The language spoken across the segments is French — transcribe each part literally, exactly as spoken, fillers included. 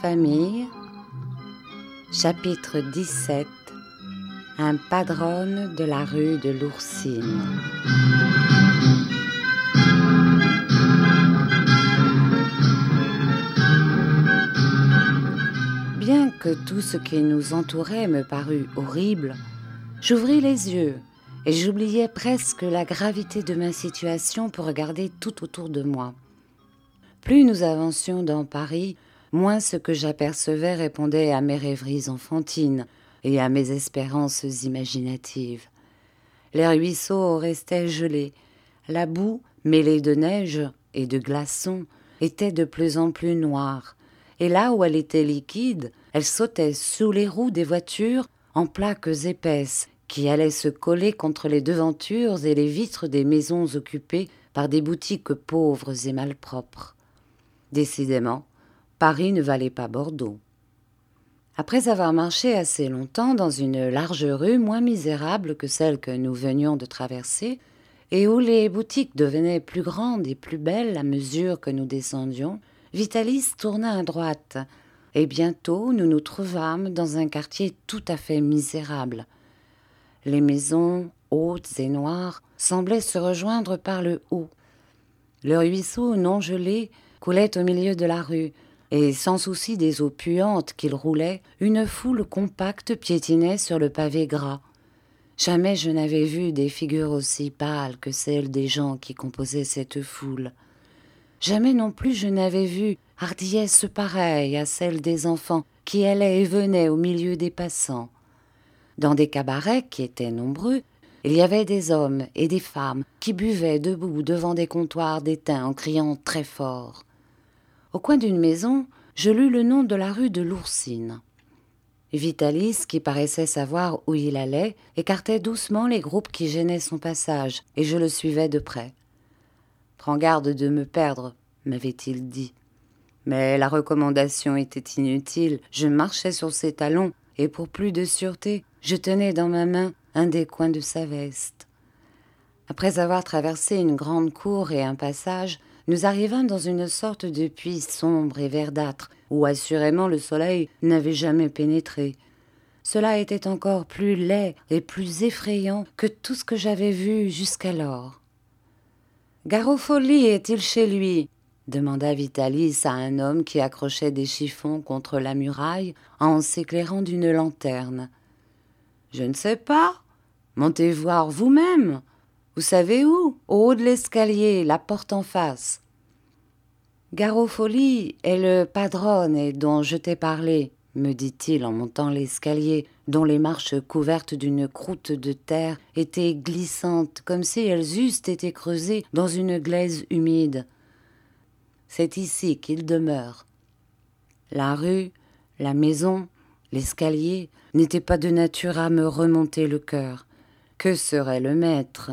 famille, chapitre dix-sept. Un padrone de la rue de l'Oursine. Bien que tout ce qui nous entourait me parût horrible, j'ouvris les yeux et j'oubliais presque la gravité de ma situation pour regarder tout autour de moi. Plus nous avancions dans Paris, moins ce que j'apercevais répondait à mes rêveries enfantines et à mes espérances imaginatives. Les ruisseaux restaient gelés, la boue, mêlée de neige et de glaçons, était de plus en plus noire, et là où elle était liquide, elle sautait sous les roues des voitures en plaques épaisses qui allaient se coller contre les devantures et les vitres des maisons occupées par des boutiques pauvres et malpropres. Décidément, Paris ne valait pas Bordeaux. Après avoir marché assez longtemps dans une large rue moins misérable que celle que nous venions de traverser, et où les boutiques devenaient plus grandes et plus belles à mesure que nous descendions, Vitalis tourna à droite, et bientôt nous nous trouvâmes dans un quartier tout à fait misérable. Les maisons, hautes et noires, semblaient se rejoindre par le haut. Le ruisseau non gelé coulait au milieu de la rue, et sans souci des eaux puantes qu'il roulait, une foule compacte piétinait sur le pavé gras. Jamais je n'avais vu des figures aussi pâles que celles des gens qui composaient cette foule. Jamais non plus je n'avais vu hardiesse pareille à celle des enfants qui allaient et venaient au milieu des passants. Dans des cabarets qui étaient nombreux, il y avait des hommes et des femmes qui buvaient debout devant des comptoirs d'étain en criant très fort. Au coin d'une maison, je lus le nom de la rue de l'Oursine. Vitalis, qui paraissait savoir où il allait, écartait doucement les groupes qui gênaient son passage, et je le suivais de près. « Prends garde de me perdre », m'avait-il dit. Mais la recommandation était inutile, je marchais sur ses talons, et pour plus de sûreté, je tenais dans ma main un des coins de sa veste. Après avoir traversé une grande cour et un passage, nous arrivâmes dans une sorte de puits sombre et verdâtre, où assurément le soleil n'avait jamais pénétré. Cela était encore plus laid et plus effrayant que tout ce que j'avais vu jusqu'alors. « Garofoli est-il chez lui ?» demanda Vitalis à un homme qui accrochait des chiffons contre la muraille en s'éclairant d'une lanterne. « Je ne sais pas. Montez voir vous-même. Vous savez où? Au haut de l'escalier, la porte en face. »« Garofoli est le padrone dont je t'ai parlé, » me dit-il en montant l'escalier, dont les marches couvertes d'une croûte de terre étaient glissantes, comme si elles eussent été creusées dans une glaise humide. « C'est ici qu'il demeure. » La rue, la maison, l'escalier n'étaient pas de nature à me remonter le cœur. Que serait le maître?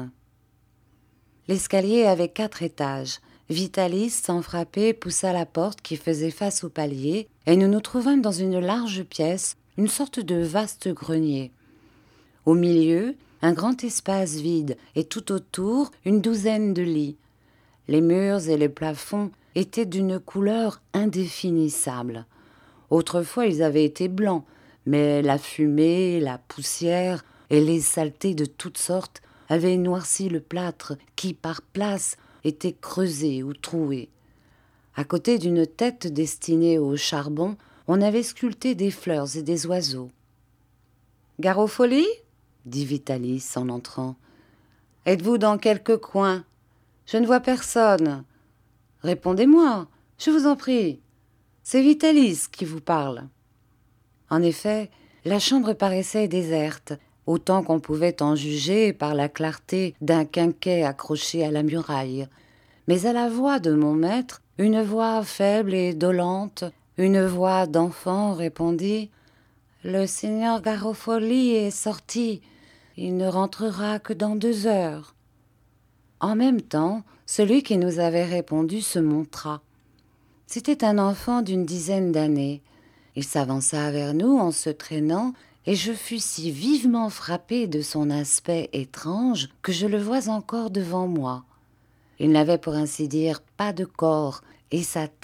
L'escalier avait quatre étages. Vitalis, sans frapper, poussa la porte qui faisait face au palier, et nous nous trouvâmes dans une large pièce, une sorte de vaste grenier. Au milieu, un grand espace vide, et tout autour, une douzaine de lits. Les murs et les plafonds étaient d'une couleur indéfinissable. Autrefois, ils avaient été blancs, mais la fumée, la poussière et les saletés de toutes sortes avaient noirci le plâtre qui, par places, était creusé ou troué. À côté d'une tête destinée au charbon, on avait sculpté des fleurs et des oiseaux. « Garofoli » dit Vitalis en entrant. « Êtes-vous dans quelque coin? Je ne vois personne. Répondez-moi, je vous en prie. C'est Vitalis qui vous parle. » En effet, la chambre paraissait déserte, autant qu'on pouvait en juger par la clarté d'un quinquet accroché à la muraille. Mais à la voix de mon maître, une voix faible et dolente, une voix d'enfant répondit « Le seigneur Garofoli est sorti. Il ne rentrera que dans deux heures. » En même temps, celui qui nous avait répondu se montra. C'était un enfant d'une dizaine d'années. Il s'avança vers nous en se traînant, et je fus si vivement frappée de son aspect étrange que je le vois encore devant moi. Il n'avait pour ainsi dire pas de corps, et sa tête,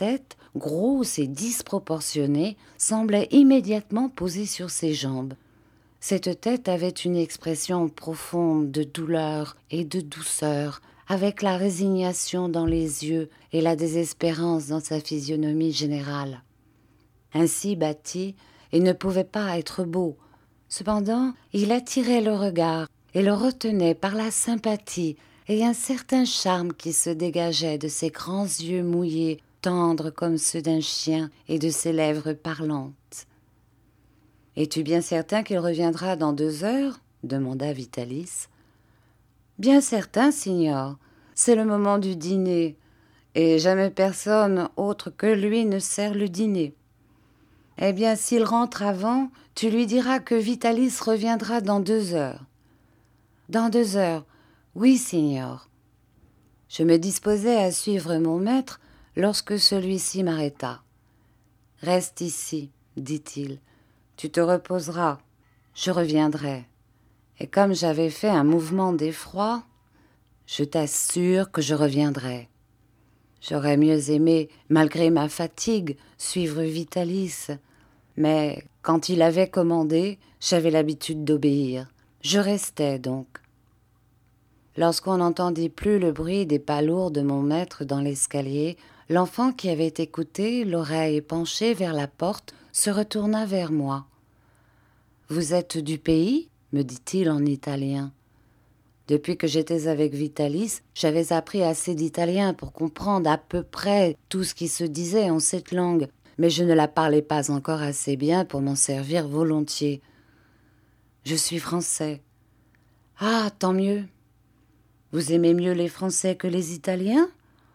grosse et disproportionnée, semblait immédiatement posée sur ses jambes. Cette tête avait une expression profonde de douleur et de douceur, avec la résignation dans les yeux et la désespérance dans sa physionomie générale. Ainsi bâti, il ne pouvait pas être beau. Cependant, il attirait le regard et le retenait par la sympathie et un certain charme qui se dégageait de ses grands yeux mouillés, tendres comme ceux d'un chien, et de ses lèvres parlantes. « Es-tu bien certain qu'il reviendra dans deux heures ?» demanda Vitalis. « Bien certain, signor. C'est le moment du dîner, et jamais personne autre que lui ne sert le dîner. Eh bien, s'il rentre avant, tu lui diras que Vitalis reviendra dans deux heures. »« Dans deux heures, oui, signor. » Je me disposais à suivre mon maître lorsque celui-ci m'arrêta. « Reste ici, dit-il. Tu te reposeras. Je reviendrai. » Et comme j'avais fait un mouvement d'effroi, je t'assure que je reviendrai. J'aurais mieux aimé, malgré ma fatigue, suivre Vitalis, mais quand il avait commandé, j'avais l'habitude d'obéir. Je restais donc. Lorsqu'on n'entendit plus le bruit des pas lourds de mon maître dans l'escalier, l'enfant qui avait écouté, l'oreille penchée vers la porte, se retourna vers moi. « Vous êtes du pays ?» me dit-il en italien. Depuis que j'étais avec Vitalis, j'avais appris assez d'italien pour comprendre à peu près tout ce qui se disait en cette langue, mais je ne la parlais pas encore assez bien pour m'en servir volontiers. « Je suis français. »« Ah, tant mieux. Vous aimez mieux les Français que les Italiens ? » ?»«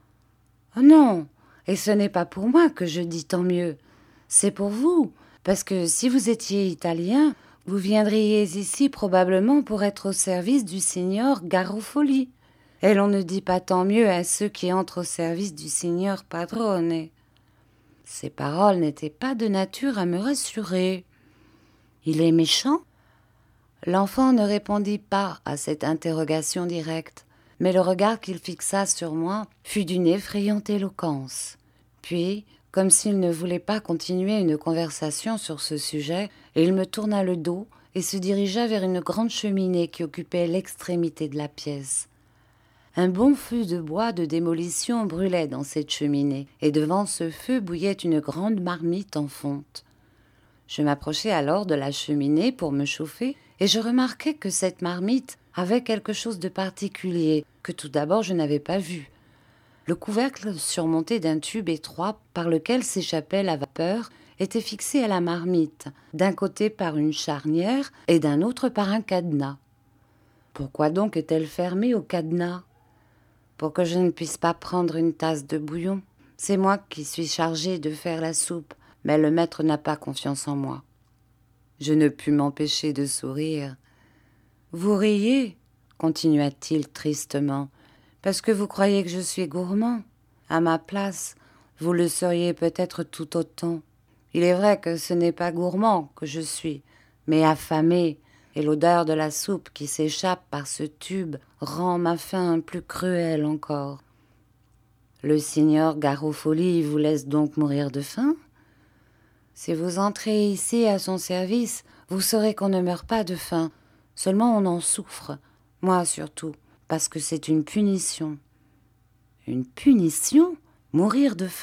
Oh non, et ce n'est pas pour moi que je dis tant mieux. C'est pour vous, parce que si vous étiez Italien, vous viendriez ici probablement pour être au service du signor Garofoli. Et l'on ne dit pas tant mieux à ceux qui entrent au service du signor Padrone. » Ces paroles n'étaient pas de nature à me rassurer. « Il est méchant ?» L'enfant ne répondit pas à cette interrogation directe, mais le regard qu'il fixa sur moi fut d'une effrayante éloquence. Puis, comme s'il ne voulait pas continuer une conversation sur ce sujet, il me tourna le dos et se dirigea vers une grande cheminée qui occupait l'extrémité de la pièce. Un bon feu de bois de démolition brûlait dans cette cheminée, et devant ce feu bouillait une grande marmite en fonte. Je m'approchai alors de la cheminée pour me chauffer, et je remarquai que cette marmite avait quelque chose de particulier que tout d'abord je n'avais pas vu. Le couvercle surmonté d'un tube étroit par lequel s'échappait la vapeur était fixé à la marmite, d'un côté par une charnière et d'un autre par un cadenas. Pourquoi donc est-elle fermée au cadenas ? Pour que je ne puisse pas prendre une tasse de bouillon. C'est moi qui suis chargée de faire la soupe, mais le maître n'a pas confiance en moi. Je ne pus m'empêcher de sourire. « Vous riez, » continua-t-il tristement, « parce que vous croyez que je suis gourmand. À ma place, vous le seriez peut-être tout autant. Il est vrai que ce n'est pas gourmand que je suis, mais affamé, et l'odeur de la soupe qui s'échappe par ce tube rend ma faim plus cruelle encore. Le signor Garofoli vous laisse donc mourir de faim ? Si vous entrez ici à son service, vous saurez qu'on ne meurt pas de faim, seulement on en souffre, moi surtout, parce que c'est une punition. » « Une punition ? Mourir de faim ? » ?»«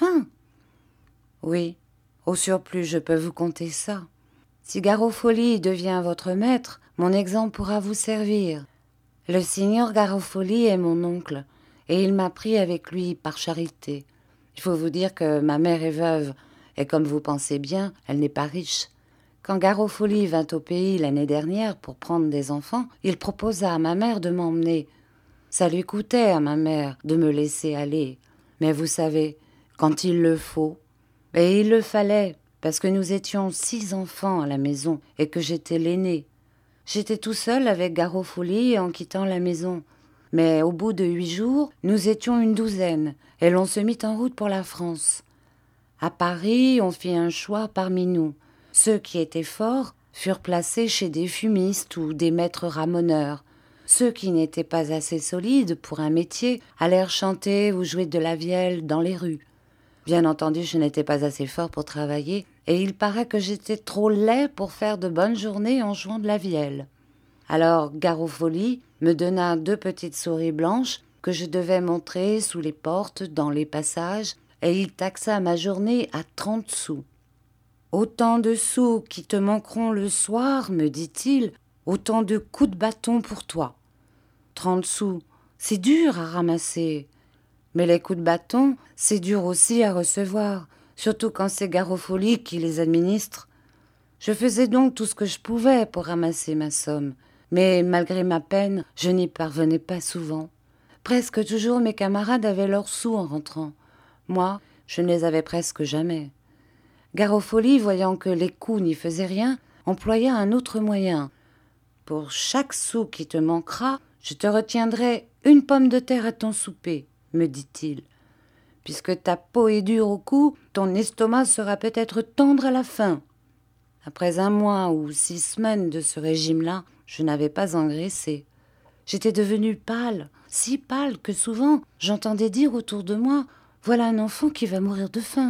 Oui, au surplus je peux vous conter ça. Si Garofoli devient votre maître, mon exemple pourra vous servir. Le signor Garofoli est mon oncle, et il m'a pris avec lui par charité. Il faut vous dire que ma mère est veuve, et comme vous pensez bien, elle n'est pas riche. Quand Garofoli vint au pays l'année dernière pour prendre des enfants, il proposa à ma mère de m'emmener. Ça lui coûtait à ma mère de me laisser aller. Mais vous savez, quand il le faut, et il le fallait, parce que nous étions six enfants à la maison et que j'étais l'aîné. J'étais tout seul avec Garofoli en quittant la maison. Mais au bout de huit jours, nous étions une douzaine et l'on se mit en route pour la France. À Paris, on fit un choix parmi nous. Ceux qui étaient forts furent placés chez des fumistes ou des maîtres ramoneurs. Ceux qui n'étaient pas assez solides pour un métier allèrent chanter ou jouer de la vielle dans les rues. Bien entendu, je n'étais pas assez fort pour travailler, et il paraît que j'étais trop laid pour faire de bonnes journées en jouant de la vielle. Alors Garofoli me donna deux petites souris blanches que je devais montrer sous les portes, dans les passages, et il taxa ma journée à trente sous. « Autant de sous qui te manqueront le soir, me dit-il, autant de coups de bâton pour toi. Trente sous, c'est dur à ramasser. Mais les coups de bâton, c'est dur aussi à recevoir, surtout quand c'est Garofoli qui les administre. Je faisais donc tout ce que je pouvais pour ramasser ma somme, mais malgré ma peine, je n'y parvenais pas souvent. Presque toujours mes camarades avaient leurs sous en rentrant. Moi, je ne les avais presque jamais. Garofoli, voyant que les coups n'y faisaient rien, employa un autre moyen. « Pour chaque sou qui te manquera, je te retiendrai une pomme de terre à ton souper, me dit-il. Puisque ta peau est dure au cou, ton estomac sera peut-être tendre à la faim. » Après un mois ou six semaines de ce régime-là, je n'avais pas engraissé. J'étais devenue pâle, si pâle que souvent j'entendais dire autour de moi « Voilà un enfant qui va mourir de faim ».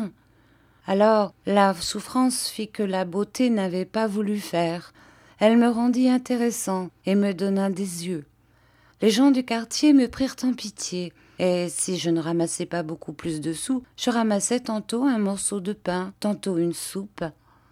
Alors la souffrance fit que la beauté n'avait pas voulu faire. Elle me rendit intéressant et me donna des yeux. Les gens du quartier me prirent en pitié, et si je ne ramassais pas beaucoup plus de sous, je ramassais tantôt un morceau de pain, tantôt une soupe.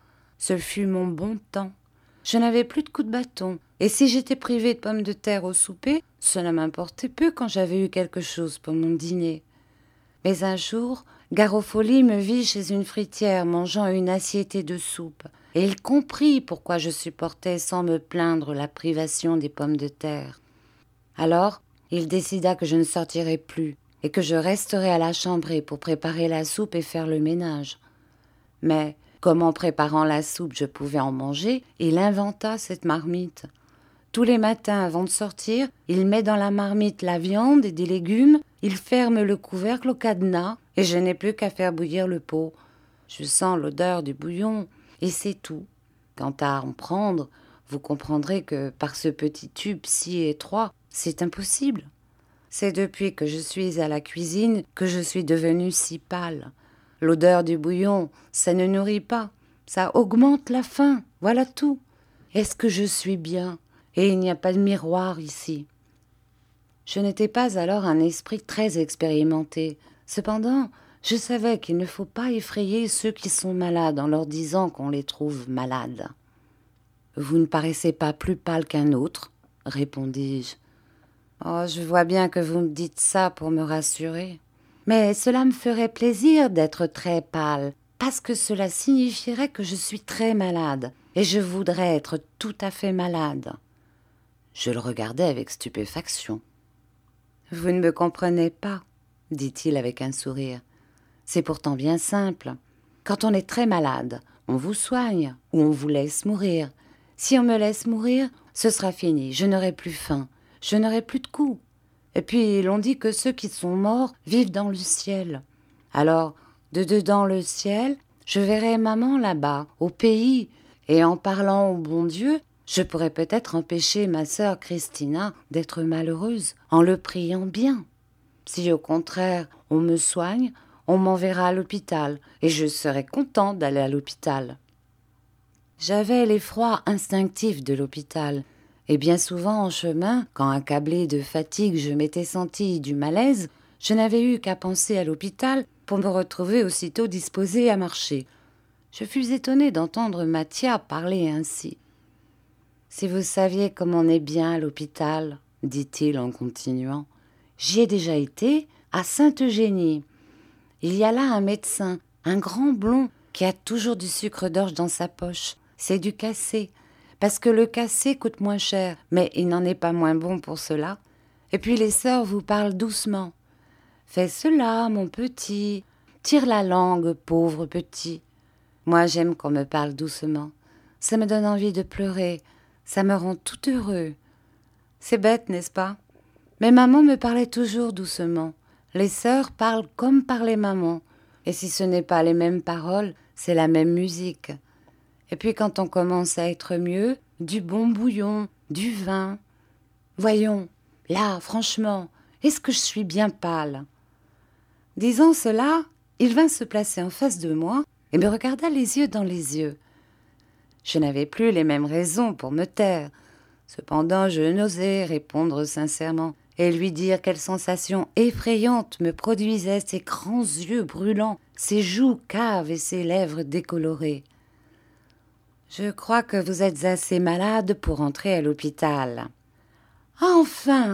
Ce fut mon bon temps. Je n'avais plus de coups de bâton, et si j'étais privée de pommes de terre au souper, cela m'importait peu quand j'avais eu quelque chose pour mon dîner. Mais un jour, Garofoli me vit chez une fruitière mangeant une assiette de soupe, et il comprit pourquoi je supportais sans me plaindre la privation des pommes de terre. Alors, il décida que je ne sortirais plus, et que je resterais à la chambrée pour préparer la soupe et faire le ménage. Mais, comme en préparant la soupe je pouvais en manger, il inventa cette marmite. Tous les matins avant de sortir, il met dans la marmite la viande et des légumes, il ferme le couvercle au cadenas, et je n'ai plus qu'à faire bouillir le pot. Je sens l'odeur du bouillon, et c'est tout. Quant à en prendre, vous comprendrez que par ce petit tube si étroit, c'est impossible. C'est depuis que je suis à la cuisine que je suis devenue si pâle. L'odeur du bouillon, ça ne nourrit pas, ça augmente la faim, voilà tout. Est-ce que je suis bien ? Et il n'y a pas de miroir ici. Je n'étais pas alors un esprit très expérimenté. Cependant, je savais qu'il ne faut pas effrayer ceux qui sont malades en leur disant qu'on les trouve malades. « Vous ne paraissez pas plus pâle qu'un autre, » répondis-je. « Oh, je vois bien que vous me dites ça pour me rassurer. Mais cela me ferait plaisir d'être très pâle, parce que cela signifierait que je suis très malade, et je voudrais être tout à fait malade. » Je le regardais avec stupéfaction. « Vous ne me comprenez pas, » dit-il avec un sourire. « C'est pourtant bien simple. Quand on est très malade, on vous soigne ou on vous laisse mourir. Si on me laisse mourir, ce sera fini, je n'aurai plus faim, je n'aurai plus de coups. Et puis l'on dit que ceux qui sont morts vivent dans le ciel. Alors, de dedans le ciel, je verrai maman là-bas, au pays, et en parlant au bon Dieu, je pourrais peut-être empêcher ma sœur Christina d'être malheureuse en le priant bien. Si au contraire on me soigne, on m'enverra à l'hôpital et je serai content d'aller à l'hôpital. » J'avais l'effroi instinctif de l'hôpital, et bien souvent en chemin, quand accablée de fatigue je m'étais sentie du malaise, je n'avais eu qu'à penser à l'hôpital pour me retrouver aussitôt disposée à marcher. Je fus étonnée d'entendre Mathia parler ainsi. « Si vous saviez comme on est bien à l'hôpital, dit-il en continuant, j'y ai déjà été à Sainte-Eugénie. Il y a là un médecin, un grand blond, qui a toujours du sucre d'orge dans sa poche. C'est du cassé, parce que le cassé coûte moins cher, mais il n'en est pas moins bon pour cela. Et puis les sœurs vous parlent doucement. Fais cela, mon petit, tire la langue, pauvre petit. Moi, j'aime qu'on me parle doucement. Ça me donne envie de pleurer, ça me rend tout heureux. C'est bête, n'est-ce pas? Mais maman me parlait toujours doucement. Les sœurs parlent comme parlait maman. Et si ce n'est pas les mêmes paroles, c'est la même musique. Et puis quand on commence à être mieux, du bon bouillon, du vin. Voyons, là, franchement, est-ce que je suis bien pâle? Disant cela, il vint se placer en face de moi et me regarda les yeux dans les yeux. Je n'avais plus les mêmes raisons pour me taire. Cependant, je n'osais répondre sincèrement et lui dire quelle sensation effrayante me produisaient ses grands yeux brûlants, ses joues caves et ses lèvres décolorées. « Je crois que vous êtes assez malade pour entrer à l'hôpital. »« Enfin !»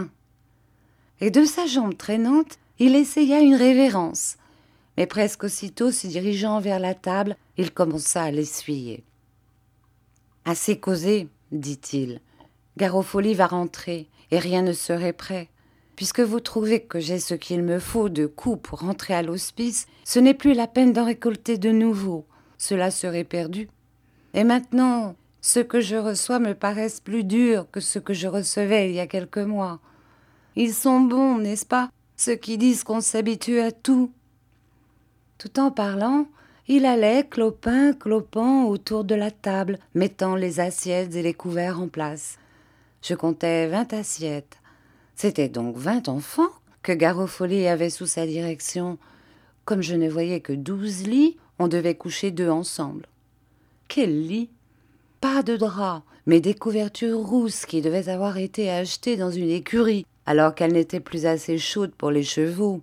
Et de sa jambe traînante, il essaya une révérence. Mais presque aussitôt, se dirigeant vers la table, il commença à l'essuyer. « Assez causé, dit-il. Garofoli va rentrer, et rien ne serait prêt. Puisque vous trouvez que j'ai ce qu'il me faut de coups pour rentrer à l'hospice, ce n'est plus la peine d'en récolter de nouveau. Cela serait perdu. Et maintenant, ceux que je reçois me paraissent plus durs que ceux que je recevais il y a quelques mois. Ils sont bons, n'est-ce pas, ceux qui disent qu'on s'habitue à tout. » Tout en parlant, il allait clopin, clopant autour de la table, mettant les assiettes et les couverts en place. Je comptais vingt assiettes. C'était donc vingt enfants que Garofoli avait sous sa direction. Comme je ne voyais que douze lits, on devait coucher deux ensemble. Quel lit! Pas de drap, mais des couvertures rousses qui devaient avoir été achetées dans une écurie, alors qu'elles n'étaient plus assez chaudes pour les chevaux.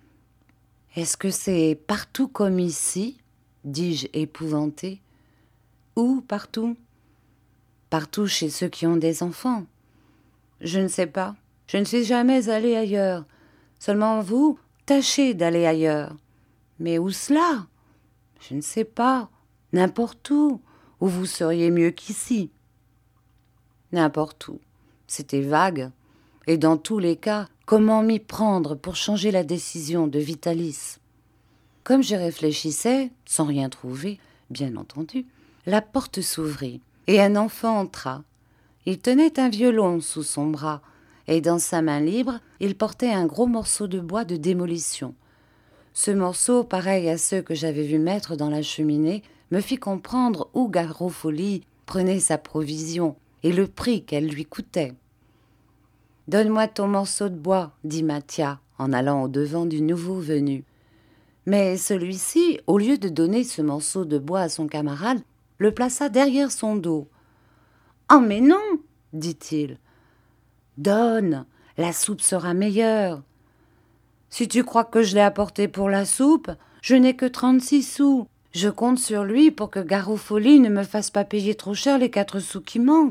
« Est-ce que c'est partout comme ici ?» dis-je épouvantée. « Où partout ?»« Partout chez ceux qui ont des enfants. »« Je ne sais pas. Je ne suis jamais allée ailleurs. Seulement vous, tâchez d'aller ailleurs. »« Mais où cela ?»« Je ne sais pas. N'importe où, où vous seriez mieux qu'ici. » N'importe où. C'était vague. Et dans tous les cas, comment m'y prendre pour changer la décision de Vitalis? Comme je réfléchissais, sans rien trouver, bien entendu, la porte s'ouvrit et un enfant entra. Il tenait un violon sous son bras et dans sa main libre, il portait un gros morceau de bois de démolition. Ce morceau, pareil à ceux que j'avais vus mettre dans la cheminée, me fit comprendre où Garofoli prenait sa provision et le prix qu'elle lui coûtait. « Donne-moi ton morceau de bois, » dit Mathia, en allant au-devant du nouveau venu. Mais celui-ci, au lieu de donner ce morceau de bois à son camarade, le plaça derrière son dos. « Oh, mais non !» dit-il. « Donne, la soupe sera meilleure. »« Si tu crois que je l'ai apporté pour la soupe, je n'ai que trente-six sous. Je compte sur lui pour que Garofoli ne me fasse pas payer trop cher les quatre sous qui manquent. »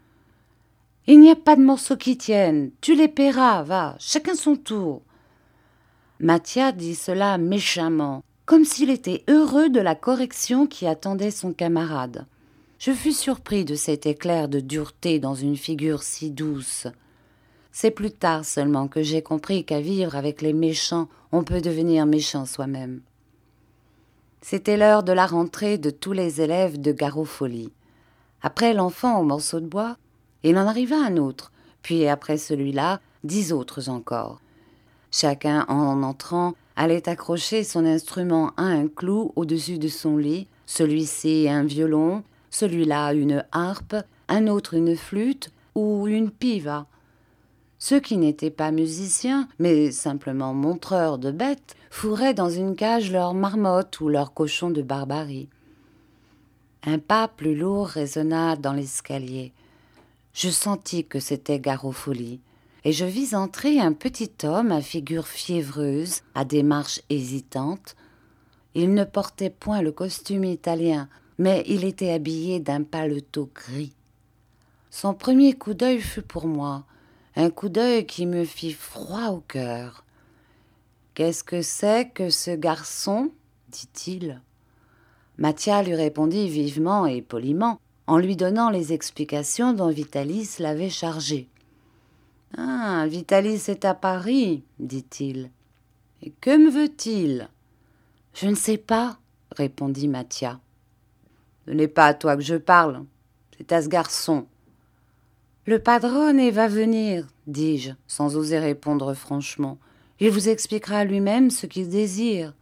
« Il n'y a pas de morceaux qui tiennent, tu les paieras, va, chacun son tour. » Mathia dit cela méchamment, comme s'il était heureux de la correction qui attendait son camarade. Je fus surpris de cet éclair de dureté dans une figure si douce. C'est plus tard seulement que j'ai compris qu'à vivre avec les méchants, on peut devenir méchant soi-même. C'était l'heure de la rentrée de tous les élèves de Garofoli. Après l'enfant au morceau de bois, il en arriva un autre, puis après celui-là, dix autres encore. Chacun, en entrant, allait accrocher son instrument à un clou au-dessus de son lit, celui-ci un violon, celui-là une harpe, un autre une flûte ou une piva. Ceux qui n'étaient pas musiciens, mais simplement montreurs de bêtes, fourraient dans une cage leurs marmottes ou leurs cochons de barbarie. Un pas plus lourd résonna dans l'escalier. Je sentis que c'était Garofoli, et je vis entrer un petit homme à figure fiévreuse, à démarche hésitante. Il ne portait point le costume italien, mais il était habillé d'un paletot gris. Son premier coup d'œil fut pour moi, un coup d'œil qui me fit froid au cœur. « Qu'est-ce que c'est que ce garçon ?» dit-il. Mathia lui répondit vivement et poliment, en lui donnant les explications dont Vitalis l'avait chargé. « Ah, Vitalis est à Paris, dit-il. Et que me veut-il ?»« Je ne sais pas, répondit Mathia. Ce n'est pas à toi que je parle, c'est à ce garçon. Le padrone va venir, dis-je, sans oser répondre franchement. Il vous expliquera lui-même ce qu'il désire.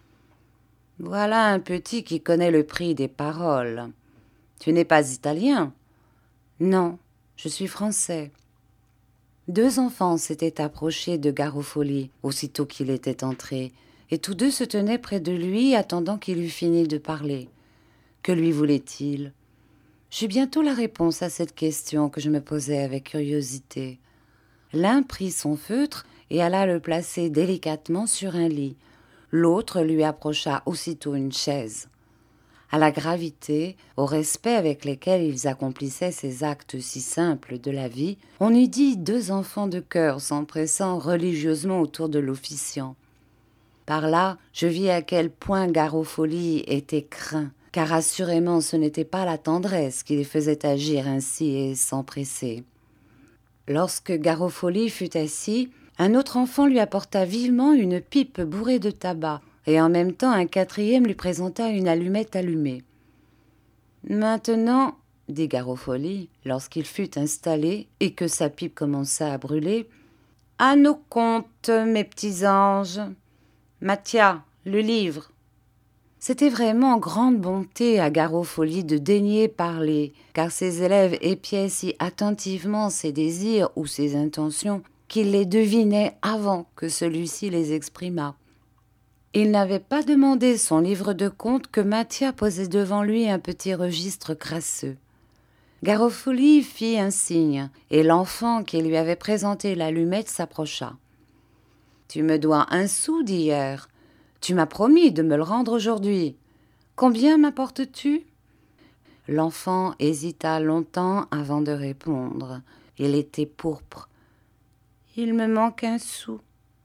Voilà un petit qui connaît le prix des paroles. Tu n'es pas italien? Non, je suis français. Deux enfants s'étaient approchés de Garofoli aussitôt qu'il était entré, et tous deux se tenaient près de lui, attendant qu'il eût fini de parler. Que lui voulait-il ? J'eus bientôt la réponse à cette question que je me posais avec curiosité. L'un prit son feutre et alla le placer délicatement sur un lit. L'autre lui approcha aussitôt une chaise. À la gravité, au respect avec lesquels ils accomplissaient ces actes si simples de la vie, on eût dit deux enfants de chœur s'empressant religieusement autour de l'officiant. Par là, je vis à quel point Garofoli était craint, car assurément ce n'était pas la tendresse qui les faisait agir ainsi et s'empresser. Lorsque Garofoli fut assis, un autre enfant lui apporta vivement une pipe bourrée de tabac, et en même temps un quatrième lui présenta une allumette allumée. « Maintenant, » dit Garofoli, lorsqu'il fut installé et que sa pipe commença à brûler, « à nos comptes, mes petits anges. Mathia, le livre. » C'était vraiment grande bonté à Garofoli de daigner parler, car ses élèves épiaient si attentivement ses désirs ou ses intentions qu'il les devinait avant que celui-ci les exprimât. Il n'avait pas demandé son livre de comptes que Mathia posait devant lui un petit registre crasseux. Garofoli fit un signe, et l'enfant qui lui avait présenté l'allumette s'approcha. « Tu me dois un sou d'hier. Tu m'as promis de me le rendre aujourd'hui. Combien m'apportes-tu » L'enfant hésita longtemps avant de répondre. Il était pourpre. « Il me manque un sou. »«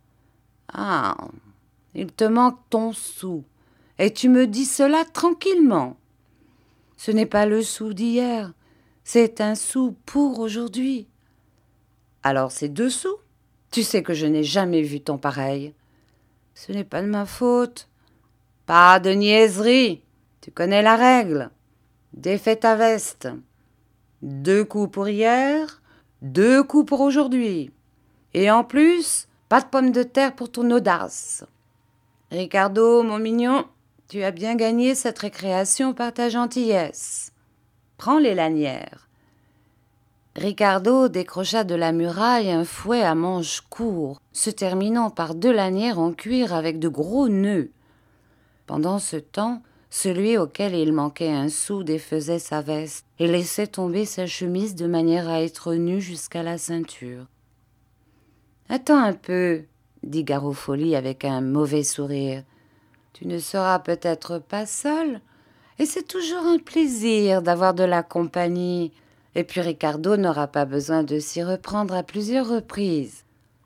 Ah, il te manque ton sou, et tu me dis cela tranquillement. Ce n'est pas le sou d'hier, c'est un sou pour aujourd'hui. Alors c'est deux sous. Tu sais que je n'ai jamais vu ton pareil. Ce n'est pas de ma faute. Pas de niaiserie, tu connais la règle. Défais ta veste. Deux coups pour hier, deux coups pour aujourd'hui. Et en plus, pas de pommes de terre pour ton audace. Ricardo, mon mignon, tu as bien gagné cette récréation par ta gentillesse. Prends les lanières. » Ricardo décrocha de la muraille un fouet à manches courts, se terminant par deux lanières en cuir avec de gros nœuds. Pendant ce temps, celui auquel il manquait un sou défaisait sa veste et laissait tomber sa chemise de manière à être nu jusqu'à la ceinture. « Attends un peu, » dit Garofoli avec un mauvais sourire. « Tu ne seras peut-être pas seul, et c'est toujours un plaisir d'avoir de la compagnie, et puis Ricardo n'aura pas besoin de s'y reprendre à plusieurs reprises. »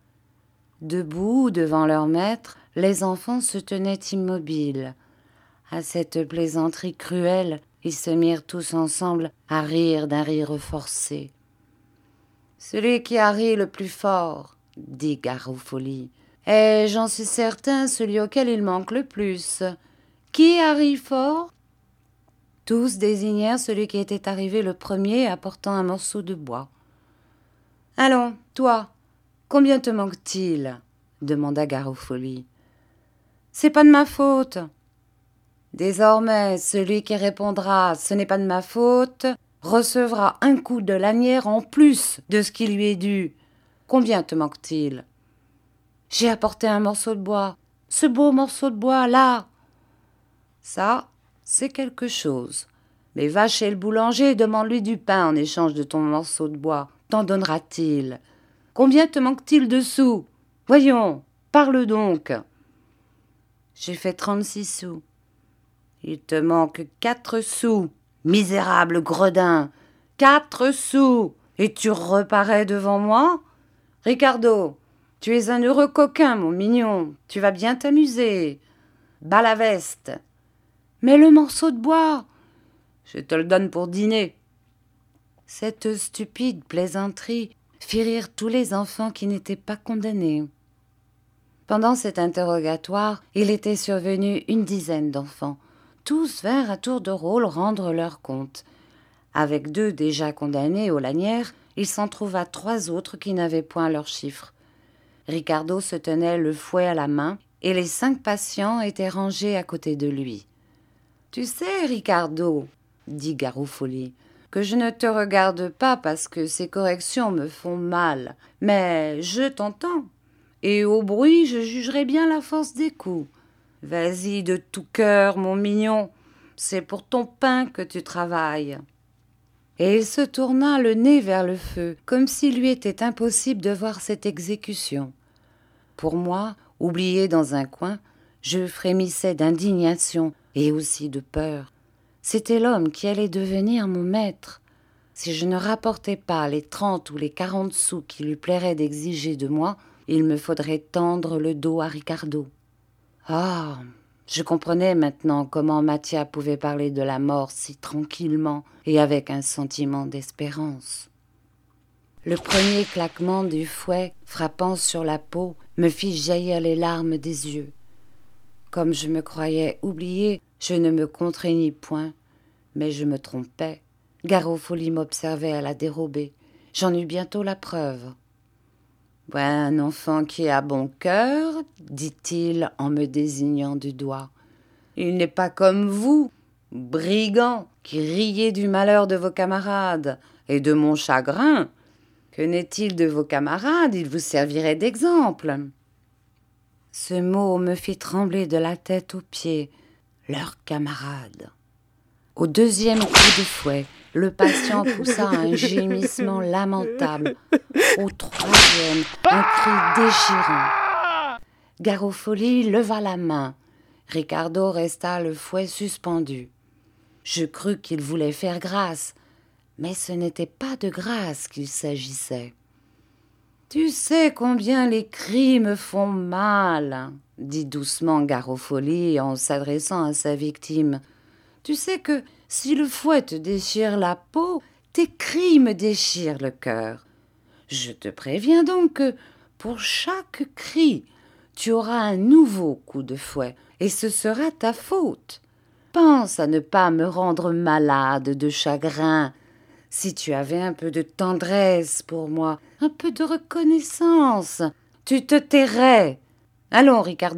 Debout devant leur maître, les enfants se tenaient immobiles. À cette plaisanterie cruelle, ils se mirent tous ensemble à rire d'un rire forcé. « Celui qui a ri le plus fort, » dit Garofoli, « est, j'en suis certain, celui auquel il manque le plus. Qui a ri fort ?» Tous désignèrent celui qui était arrivé le premier apportant un morceau de bois. « Allons, toi, combien te manque-t-il » demanda Garofoli. « C'est pas de ma faute. » Désormais, celui qui répondra « ce n'est pas de ma faute » recevra un coup de lanière en plus de ce qui lui est dû. Combien te manque-t-il ? J'ai apporté un morceau de bois. Ce beau morceau de bois, là. Ça, c'est quelque chose. Mais va chez le boulanger et demande-lui du pain en échange de ton morceau de bois. T'en donnera-t-il ? Combien te manque-t-il de sous ? Voyons, parle donc. J'ai fait trente-six sous. Il te manque quatre sous, misérable gredin. Quatre sous. Et tu reparais devant moi ? Ricardo, tu es un heureux coquin, mon mignon. Tu vas bien t'amuser. Bas la veste. Mais le morceau de bois, je te le donne pour dîner. Cette stupide plaisanterie fit rire tous les enfants qui n'étaient pas condamnés. Pendant cet interrogatoire, il était survenu une dizaine d'enfants. Tous vinrent à tour de rôle rendre leur compte. Avec deux déjà condamnés aux lanières, il s'en trouva trois autres qui n'avaient point leurs chiffres. Ricardo se tenait le fouet à la main et les cinq patients étaient rangés à côté de lui. « Tu sais, Ricardo, » dit Garofoli, « que je ne te regarde pas parce que ces corrections me font mal, mais je t'entends, et au bruit je jugerai bien la force des coups. Vas-y de tout cœur, mon mignon, c'est pour ton pain que tu travailles. » Et il se tourna le nez vers le feu, comme s'il lui était impossible de voir cette exécution. Pour moi, oublié dans un coin, je frémissais d'indignation et aussi de peur. C'était l'homme qui allait devenir mon maître. Si je ne rapportais pas les trente ou les quarante sous qu'il lui plairait d'exiger de moi, il me faudrait tendre le dos à Ricardo. Ah, je comprenais maintenant comment Mathia pouvait parler de la mort si tranquillement et avec un sentiment d'espérance. Le premier claquement du fouet frappant sur la peau me fit jaillir les larmes des yeux. Comme je me croyais oubliée, je ne me contraignis point, mais je me trompais. Garofoli m'observait à la dérobée. J'en eus bientôt la preuve. « Un enfant qui a bon cœur, dit-il en me désignant du doigt. Il n'est pas comme vous, brigands, qui riez du malheur de vos camarades et de mon chagrin. Que n'est-il de vos camarades? Il vous servirait d'exemple. » Ce mot me fit trembler de la tête aux pieds. Leurs camarades. Au deuxième coup de fouet, le patient poussa un gémissement lamentable. Au troisième, un cri déchirant. Garofoli leva la main. Ricardo resta le fouet suspendu. Je crus qu'il voulait faire grâce, mais ce n'était pas de grâce qu'il s'agissait. « Tu sais combien les cris me font mal, » dit doucement Garofoli en s'adressant à sa victime. « Tu sais que si le fouet te déchire la peau, tes cris me déchirent le cœur. Je te préviens donc que pour chaque cri, tu auras un nouveau coup de fouet, et ce sera ta faute. Pense à ne pas me rendre malade de chagrin. Si tu avais un peu de tendresse pour moi, un peu de reconnaissance, tu te tairais. Allons, Ricardo. »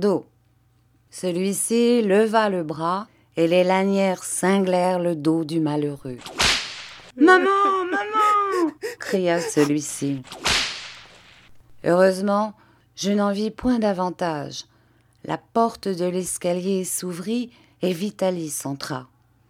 Celui-ci leva le bras et les lanières cinglèrent le dos du malheureux. « Maman, maman !» cria celui-ci. Heureusement, je n'en vis point davantage. La porte de l'escalier s'ouvrit et Vitalis entra.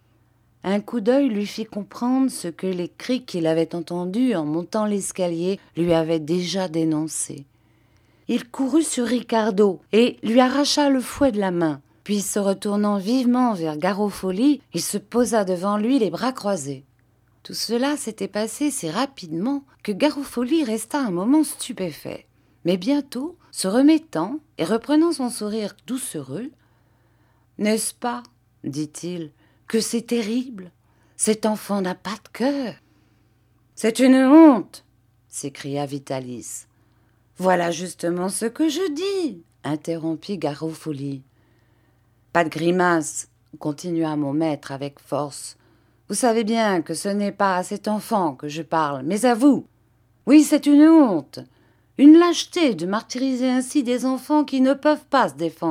Un coup d'œil lui fit comprendre ce que les cris qu'il avait entendus en montant l'escalier lui avaient déjà dénoncé. Il courut sur Ricardo et lui arracha le fouet de la main. Puis, se retournant vivement vers Garofoli, il se posa devant lui les bras croisés. Tout cela s'était passé si rapidement que Garofoli resta un moment stupéfait. Mais bientôt, se remettant et reprenant son sourire doucereux, « N'est-ce pas, dit-il, que c'est terrible? Cet enfant n'a pas de cœur. »« C'est une honte !» s'écria Vitalis. « Voilà justement ce que je dis !» interrompit Garofoli. « Pas de grimace !» continua mon maître avec force. « Vous savez bien que ce n'est pas à cet enfant que je parle, mais à vous. Oui, c'est une honte, une lâcheté de martyriser ainsi des enfants qui ne peuvent pas se défendre. »«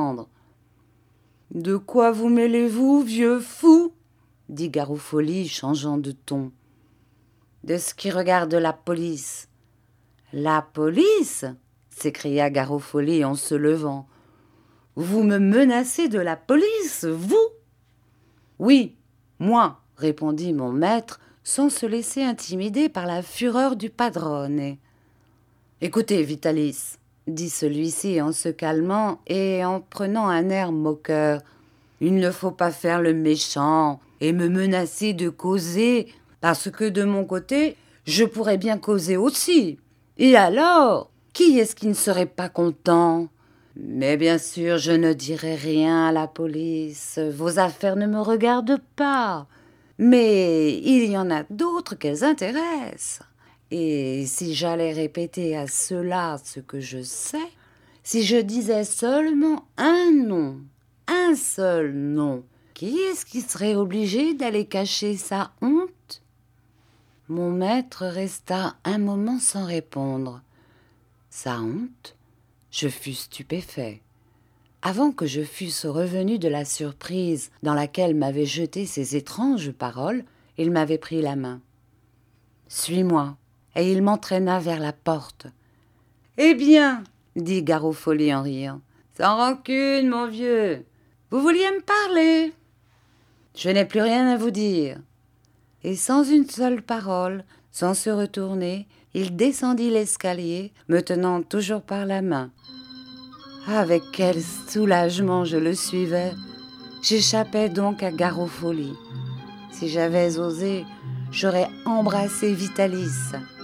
De quoi vous mêlez-vous, vieux fou ?» dit Garofoli, changeant de ton. « De ce qui regarde la police. »« La police ?» s'écria Garofoli en se levant. « Vous me menacez de la police, vous ?»« Oui, moi, » répondit mon maître, sans se laisser intimider par la fureur du padrone. « Écoutez, Vitalis, » dit celui-ci en se calmant et en prenant un air moqueur, « il ne faut pas faire le méchant et me menacer de causer, parce que de mon côté, je pourrais bien causer aussi. Et alors, qui est-ce qui ne serait pas content ? Mais bien sûr, je ne dirai rien à la police, vos affaires ne me regardent pas. Mais il y en a d'autres qu'elles intéressent. Et si j'allais répéter à ceux-là ce que je sais, si je disais seulement un nom, un seul nom, qui est-ce qui serait obligé d'aller cacher sa honte ? » Mon maître resta un moment sans répondre. Sa honte ? Je fus stupéfait. Avant que je fusse revenu de la surprise dans laquelle m'avaient jeté ces étranges paroles, il m'avait pris la main. « Suis-moi !» et il m'entraîna vers la porte. « Eh bien, dit Garofoli en riant, sans rancune, mon vieux, vous vouliez me parler. Je n'ai plus rien à vous dire. » Et sans une seule parole, sans se retourner, il descendit l'escalier, me tenant toujours par la main. Avec quel soulagement je le suivais. J'échappais donc à Garofoli. Si j'avais osé, j'aurais embrassé Vitalis.